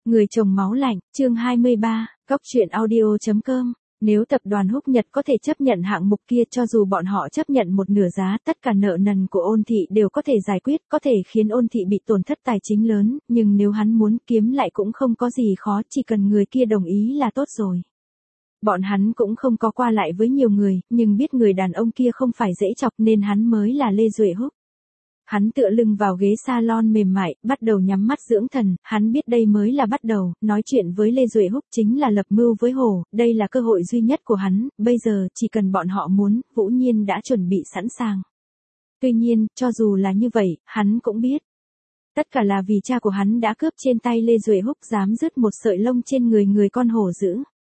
Người chồng máu lạnh, chương 23, Góc truyện audio.com. Nếu tập đoàn Húc Nhật có thể chấp nhận hạng mục kia, cho dù bọn họ chấp nhận một nửa giá, tất cả nợ nần của Ôn Thị đều có thể giải quyết, có thể khiến Ôn Thị bị tổn thất tài chính lớn, nhưng nếu hắn muốn kiếm lại cũng không có gì khó, chỉ cần người kia đồng ý là tốt rồi. Bọn hắn cũng không có qua lại với nhiều người, nhưng biết người đàn ông kia không phải dễ chọc nên hắn mới là Lê Duệ Húc. Hắn tựa lưng vào ghế salon mềm mại, bắt đầu nhắm mắt dưỡng thần, hắn biết đây mới là bắt đầu, nói chuyện với Lê Duệ Húc chính là lập mưu với Hồ, đây là cơ hội duy nhất của hắn, bây giờ chỉ cần bọn họ muốn, Vũ Nhiên đã chuẩn bị sẵn sàng. Tuy nhiên, cho dù là như vậy, hắn cũng biết. Tất cả là vì cha của hắn đã cướp trên tay Lê Duệ Húc, dám dứt một sợi lông trên người con hổ dữ.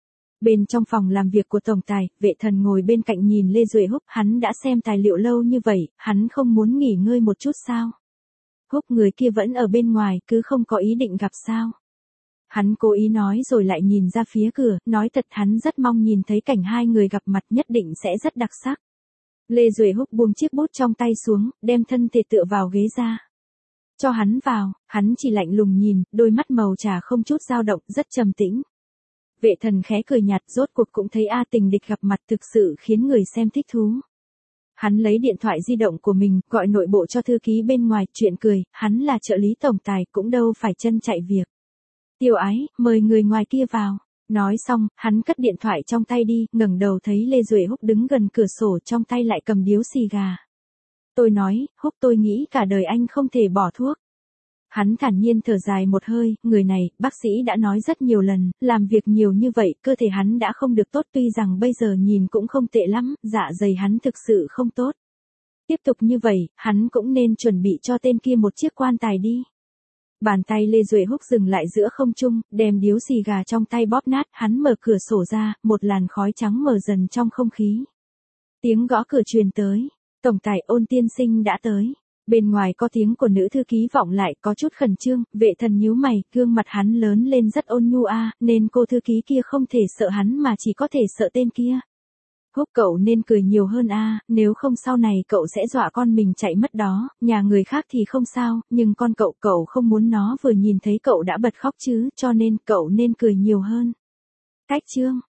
Bên trong phòng làm việc của tổng tài, Vệ Thần ngồi bên cạnh nhìn Lê Duệ Húc, hắn đã xem tài liệu lâu như vậy, hắn không muốn nghỉ ngơi một chút sao? Húc, người kia vẫn ở bên ngoài, cứ không có ý định gặp sao? Hắn cố ý nói rồi lại nhìn ra phía cửa, nói thật hắn rất mong nhìn thấy cảnh hai người gặp mặt, nhất định sẽ rất đặc sắc. Lê Duệ Húc buông chiếc bút trong tay xuống, đem thân thể tựa vào ghế ra. Cho hắn vào, hắn chỉ lạnh lùng nhìn, đôi mắt màu trà không chút dao động, rất trầm tĩnh. Vệ Thần khẽ cười nhạt, rốt cuộc cũng thấy A Tình địch gặp mặt, thực sự khiến người xem thích thú. Hắn lấy điện thoại di động của mình, gọi nội bộ cho thư ký bên ngoài, chuyện cười, hắn là trợ lý tổng tài, cũng đâu phải chân chạy việc. Tiêu Ái, mời người ngoài kia vào. Nói xong, hắn cất điện thoại trong tay đi, ngẩng đầu thấy Lê Duệ Húc đứng gần cửa sổ, trong tay lại cầm điếu xì gà. Tôi nói, Húc, tôi nghĩ cả đời anh không thể bỏ thuốc. Hắn thản nhiên thở dài một hơi, người này, bác sĩ đã nói rất nhiều lần, làm việc nhiều như vậy, cơ thể hắn đã không được tốt, tuy rằng bây giờ nhìn cũng không tệ lắm, dạ dày hắn thực sự không tốt. Tiếp tục như vậy, hắn cũng nên chuẩn bị cho tên kia một chiếc quan tài đi. Bàn tay Lê Duệ Húc dừng lại giữa không trung, đem điếu xì gà trong tay bóp nát, hắn mở cửa sổ ra, một làn khói trắng mờ dần trong không khí. Tiếng gõ cửa truyền tới, tổng tài Ôn tiên sinh đã tới. Bên ngoài có tiếng của nữ thư ký vọng lại, có chút khẩn trương, Vệ Thần nhíu mày, gương mặt hắn lớn lên rất ôn nhu nên cô thư ký kia không thể sợ hắn mà chỉ có thể sợ tên kia. Húc, cậu nên cười nhiều hơn nếu không sau này cậu sẽ dọa con mình chạy mất đó, nhà người khác thì không sao, nhưng con cậu không muốn nó vừa nhìn thấy cậu đã bật khóc chứ, cho nên cậu nên cười nhiều hơn. Cách chương